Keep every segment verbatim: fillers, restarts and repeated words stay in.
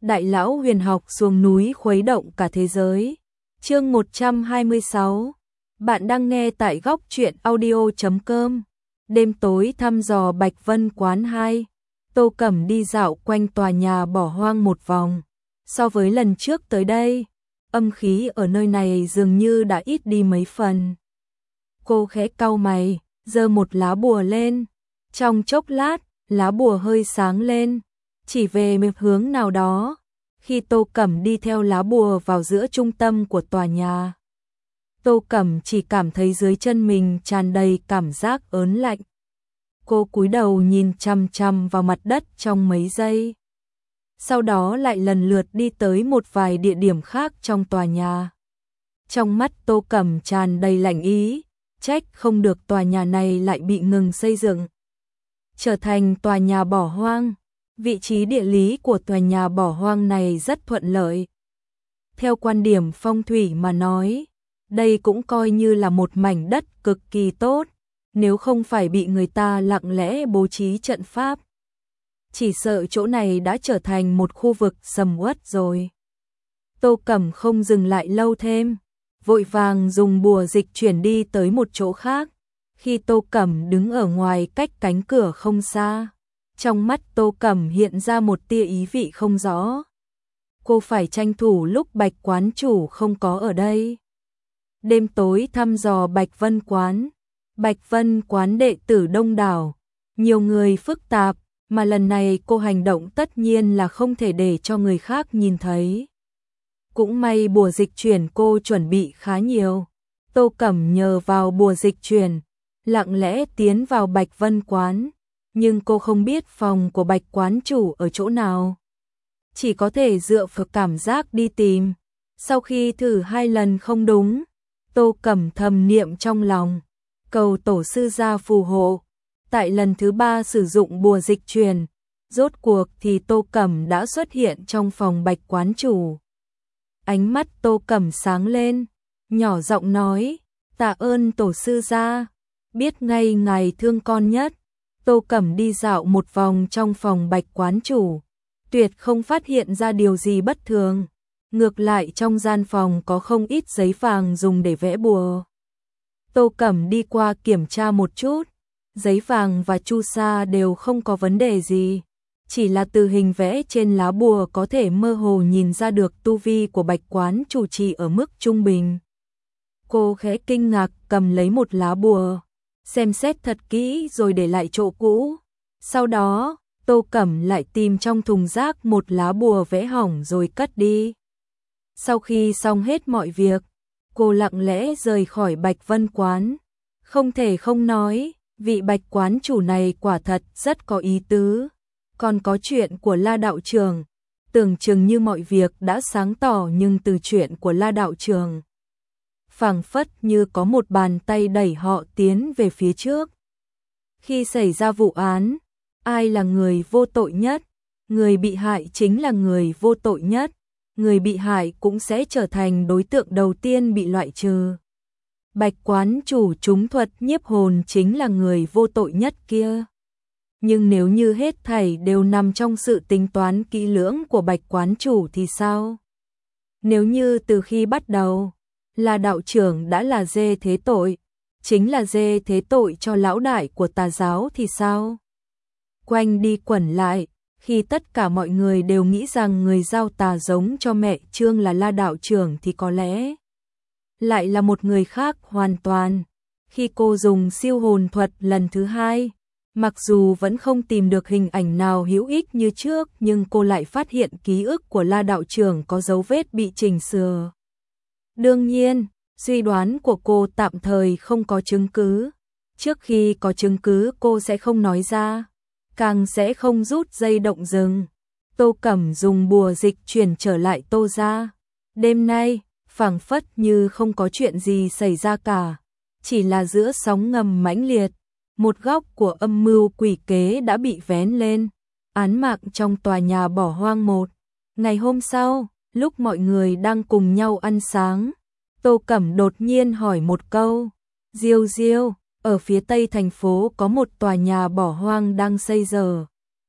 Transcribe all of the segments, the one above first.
Đại lão huyền học xuống núi khuấy động cả thế giới. Chương một trăm hai mươi sáu. Bạn đang nghe tại góc truyện audio chấm com. Đêm tối thăm dò Bạch Vân quán hai. Tô Cẩm đi dạo quanh tòa nhà bỏ hoang một vòng. So với lần trước tới đây, âm khí ở nơi này dường như đã ít đi mấy phần. Cô khẽ cau mày, giơ một lá bùa lên. Trong chốc lát, lá bùa hơi sáng lên, chỉ về một hướng nào đó. Khi Tô Cẩm đi theo lá bùa vào giữa trung tâm của tòa nhà, Tô Cẩm chỉ cảm thấy dưới chân mình tràn đầy cảm giác ớn lạnh. Cô cúi đầu nhìn chằm chằm vào mặt đất trong mấy giây. Sau đó lại lần lượt đi tới một vài địa điểm khác trong tòa nhà. Trong mắt Tô Cẩm tràn đầy lạnh ý, trách không được tòa nhà này lại bị ngừng xây dựng, trở thành tòa nhà bỏ hoang. Vị trí địa lý của tòa nhà bỏ hoang này rất thuận lợi. Theo quan điểm phong thủy mà nói, đây cũng coi như là một mảnh đất cực kỳ tốt, nếu không phải bị người ta lặng lẽ bố trí trận pháp. Chỉ sợ chỗ này đã trở thành một khu vực sầm uất rồi. Tô Cẩm không dừng lại lâu thêm, vội vàng dùng bùa dịch chuyển đi tới một chỗ khác. Khi Tô Cẩm đứng ở ngoài cách cánh cửa không xa, trong mắt Tô Cẩm hiện ra một tia ý vị không rõ. Cô phải tranh thủ lúc Bạch quán chủ không có ở đây. Đêm tối thăm dò Bạch Vân quán. Bạch Vân quán đệ tử đông đảo, nhiều người phức tạp, mà lần này cô hành động tất nhiên là không thể để cho người khác nhìn thấy. Cũng may bùa dịch chuyển cô chuẩn bị khá nhiều. Tô Cẩm nhờ vào bùa dịch chuyển, lặng lẽ tiến vào Bạch Vân quán. Nhưng cô không biết phòng của Bạch quán chủ ở chỗ nào, chỉ có thể dựa vào cảm giác đi tìm. Sau khi thử hai lần không đúng, Tô Cẩm thầm niệm trong lòng, cầu tổ sư gia phù hộ. Tại lần thứ ba sử dụng bùa dịch truyền, rốt cuộc thì Tô Cẩm đã xuất hiện trong phòng Bạch quán chủ. Ánh mắt Tô Cẩm sáng lên, nhỏ giọng nói, tạ ơn tổ sư gia, biết ngay ngài thương con nhất. Tô Cẩm đi dạo một vòng trong phòng Bạch quán chủ, tuyệt không phát hiện ra điều gì bất thường. Ngược lại trong gian phòng có không ít giấy vàng dùng để vẽ bùa. Tô Cẩm đi qua kiểm tra một chút, giấy vàng và chu sa đều không có vấn đề gì. Chỉ là từ hình vẽ trên lá bùa có thể mơ hồ nhìn ra được tu vi của Bạch quán chủ chỉ ở mức trung bình. Cô khẽ kinh ngạc cầm lấy một lá bùa, xem xét thật kỹ rồi để lại chỗ cũ. Sau đó, Tô Cẩm lại tìm trong thùng rác một lá bùa vẽ hỏng rồi cất đi. Sau khi xong hết mọi việc, cô lặng lẽ rời khỏi Bạch Vân quán. Không thể không nói, vị Bạch quán chủ này quả thật rất có ý tứ. Còn có chuyện của La đạo trưởng, tưởng chừng như mọi việc đã sáng tỏ, nhưng từ chuyện của La đạo trưởng, phảng phất như có một bàn tay đẩy họ tiến về phía trước. Khi xảy ra vụ án, ai là người vô tội nhất? Người bị hại chính là người vô tội nhất. Người bị hại cũng sẽ trở thành đối tượng đầu tiên bị loại trừ. Bạch quán chủ trúng thuật nhiếp hồn chính là người vô tội nhất kia. Nhưng nếu như hết thảy đều nằm trong sự tính toán kỹ lưỡng của Bạch quán chủ thì sao? Nếu như từ khi bắt đầu, La đạo trưởng đã là dê thế tội, chính là dê thế tội cho lão đại của tà giáo thì sao? Quanh đi quẩn lại, khi tất cả mọi người đều nghĩ rằng người giao tà giống cho mẹ Trương là La đạo trưởng thì có lẽ lại là một người khác hoàn toàn. Khi cô dùng siêu hồn thuật lần thứ hai, mặc dù vẫn không tìm được hình ảnh nào hữu ích như trước, nhưng cô lại phát hiện ký ức của La đạo trưởng có dấu vết bị chỉnh sửa. Đương nhiên, suy đoán của cô tạm thời không có chứng cứ. Trước khi có chứng cứ cô sẽ không nói ra, càng sẽ không rút dây động rừng. Tô Cẩm dùng bùa dịch chuyển trở lại Tô gia. Đêm nay, phảng phất như không có chuyện gì xảy ra cả. Chỉ là giữa sóng ngầm mãnh liệt, một góc của âm mưu quỷ kế đã bị vén lên. Án mạng trong tòa nhà bỏ hoang một. Ngày hôm sau, lúc mọi người đang cùng nhau ăn sáng, Tô Cẩm đột nhiên hỏi một câu. Diêu Diêu, ở phía tây thành phố có một tòa nhà bỏ hoang đang xây dở.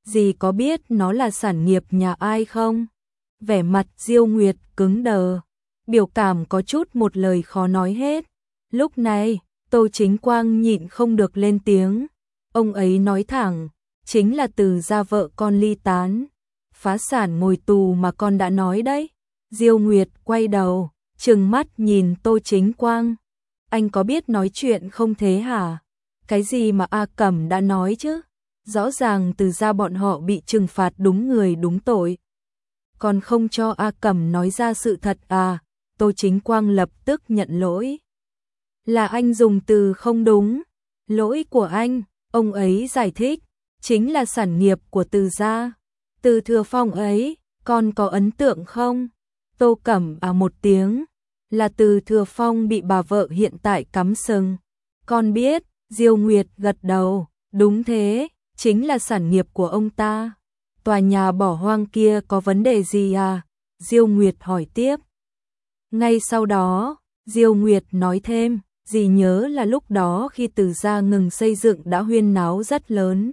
dì có biết nó là sản nghiệp nhà ai không? Vẻ mặt Diêu Nguyệt cứng đờ, biểu cảm có chút một lời khó nói hết. Lúc này, Tô Chính Quang nhịn không được lên tiếng. Ông ấy nói thẳng, chính là Từ gia vợ con ly tán, phá sản ngồi tù mà con đã nói đấy. Diêu Nguyệt quay đầu, trừng mắt nhìn Tô Chính Quang. Anh có biết nói chuyện không thế hả? Cái gì mà A Cẩm đã nói chứ? Rõ ràng Từ gia bọn họ bị trừng phạt đúng người đúng tội. Còn không cho A Cẩm nói ra sự thật à? Tô Chính Quang lập tức nhận lỗi. Là anh dùng từ không đúng. Lỗi của anh, ông ấy giải thích, chính là sản nghiệp của Từ gia. Từ Thừa Phong ấy, con có ấn tượng không? Tô Cẩm à một tiếng, là Từ Thừa Phong bị bà vợ hiện tại cắm sừng. Con biết, Diêu Nguyệt gật đầu, đúng thế, chính là sản nghiệp của ông ta. Tòa nhà bỏ hoang kia có vấn đề gì à? Diêu Nguyệt hỏi tiếp. Ngay sau đó, Diêu Nguyệt nói thêm, dì nhớ là lúc đó khi Từ gia ngừng xây dựng đã huyên náo rất lớn.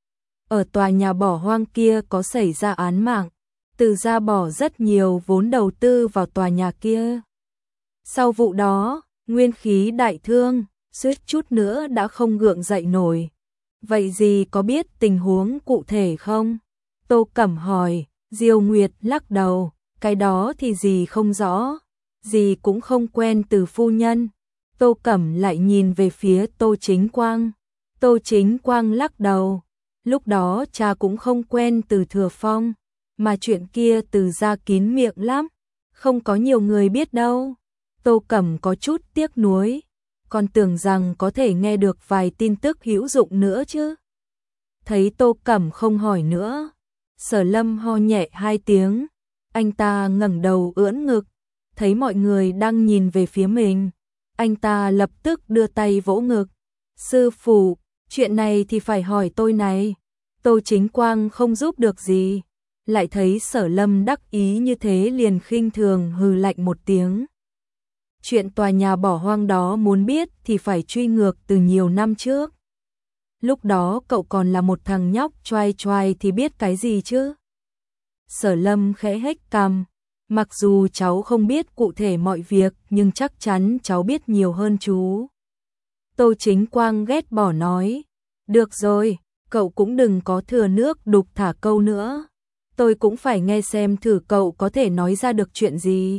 Ở tòa nhà bỏ hoang kia có xảy ra án mạng, Từ gia bỏ rất nhiều vốn đầu tư vào tòa nhà kia. Sau vụ đó, nguyên khí đại thương, suýt chút nữa đã không gượng dậy nổi. Vậy dì có biết tình huống cụ thể không? Tô Cẩm hỏi. Diêu Nguyệt lắc đầu, cái đó thì dì không rõ, dì cũng không quen Từ phu nhân. Tô Cẩm lại nhìn về phía Tô Chính Quang. Tô Chính Quang lắc đầu, lúc đó cha cũng không quen Từ Thừa Phong, mà chuyện kia Từ gia kín miệng lắm, không có nhiều người biết đâu. Tô Cẩm có chút tiếc nuối, còn tưởng rằng có thể nghe được vài tin tức hữu dụng nữa chứ. Thấy Tô Cẩm không hỏi nữa, Sở Lâm ho nhẹ hai tiếng, anh ta ngẩng đầu ưỡn ngực, thấy mọi người đang nhìn về phía mình, anh ta lập tức đưa tay vỗ ngực. Sư phụ, chuyện này thì phải hỏi tôi này. Tô Chính Quang không giúp được gì, lại thấy Sở Lâm đắc ý như thế liền khinh thường hừ lạnh một tiếng. Chuyện tòa nhà bỏ hoang đó muốn biết thì phải truy ngược từ nhiều năm trước. Lúc đó cậu còn là một thằng nhóc choai choai thì biết cái gì chứ? Sở Lâm khẽ hếch cằm, mặc dù cháu không biết cụ thể mọi việc nhưng chắc chắn cháu biết nhiều hơn chú. Tô Chính Quang ghét bỏ nói, được rồi, cậu cũng đừng có thừa nước đục thả câu nữa. Tôi cũng phải nghe xem thử cậu có thể nói ra được chuyện gì.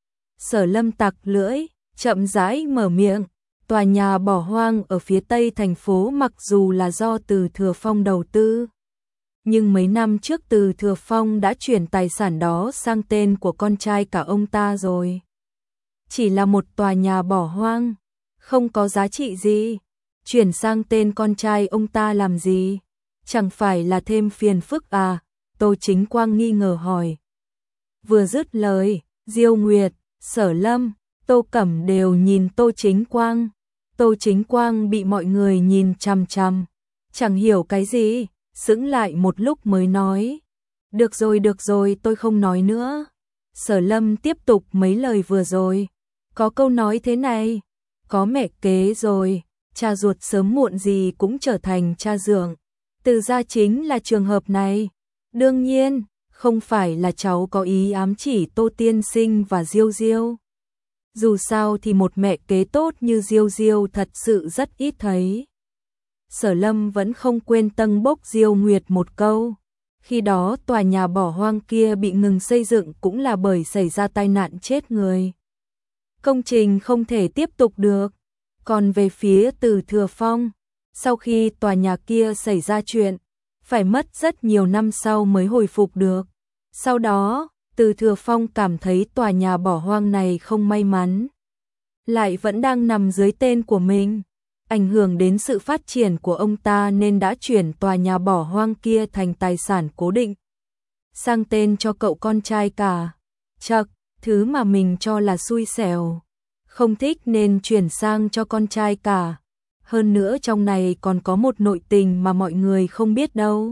Sở Lâm tặc lưỡi, chậm rãi mở miệng. Tòa nhà bỏ hoang ở phía tây thành phố mặc dù là do Từ Thừa Phong đầu tư, nhưng mấy năm trước Từ Thừa Phong đã chuyển tài sản đó sang tên của con trai cả ông ta rồi. Chỉ là một tòa nhà bỏ hoang, không có giá trị gì, chuyển sang tên con trai ông ta làm gì? Chẳng phải là thêm phiền phức à? Tô Chính Quang nghi ngờ hỏi. Vừa dứt lời, Diêu Nguyệt, Sở Lâm, Tô Cẩm đều nhìn Tô Chính Quang. Tô Chính Quang bị mọi người nhìn chằm chằm, chẳng hiểu cái gì, sững lại một lúc mới nói. Được rồi được rồi, tôi không nói nữa. Sở Lâm tiếp tục mấy lời vừa rồi. Có câu nói thế này, có mẹ kế rồi, cha ruột sớm muộn gì cũng trở thành cha dượng. Từ gia chính là trường hợp này. Đương nhiên, không phải là cháu có ý ám chỉ Tô tiên sinh và Diêu Diêu. Dù sao thì một mẹ kế tốt như Diêu Diêu thật sự rất ít thấy. Sở Lâm vẫn không quên tâng bốc Diêu Nguyệt một câu. Khi đó tòa nhà bỏ hoang kia bị ngừng xây dựng cũng là bởi xảy ra tai nạn chết người. Công trình không thể tiếp tục được. Còn về phía Từ Thừa Phong, sau khi tòa nhà kia xảy ra chuyện, phải mất rất nhiều năm sau mới hồi phục được. Sau đó, Từ Thừa Phong cảm thấy tòa nhà bỏ hoang này không may mắn, lại vẫn đang nằm dưới tên của mình, ảnh hưởng đến sự phát triển của ông ta nên đã chuyển tòa nhà bỏ hoang kia thành tài sản cố định, sang tên cho cậu con trai cả. Chậc, thứ mà mình cho là xui xẻo, không thích nên chuyển sang cho con trai cả. Hơn nữa trong này còn có một nội tình mà mọi người không biết đâu.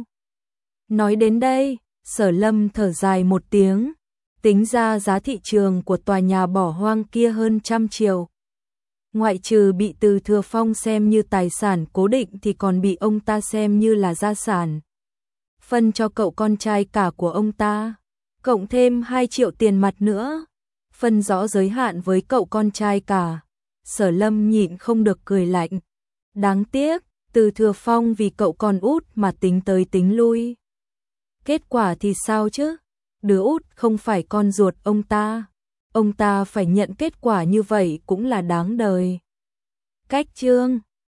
Nói đến đây, Sở Lâm thở dài một tiếng, tính ra giá thị trường của tòa nhà bỏ hoang kia hơn trăm triệu. Ngoại trừ bị Từ Thừa Phong xem như tài sản cố định thì còn bị ông ta xem như là gia sản. phân cho cậu con trai cả của ông ta, cộng thêm hai triệu tiền mặt nữa, phân rõ giới hạn với cậu con trai cả. Sở Lâm nhịn không được cười lạnh. Đáng tiếc, Từ Thừa Phong vì cậu con út mà tính tới tính lui. Kết quả thì sao chứ? Đứa út không phải con ruột ông ta. Ông ta phải nhận kết quả như vậy cũng là đáng đời. Cách chương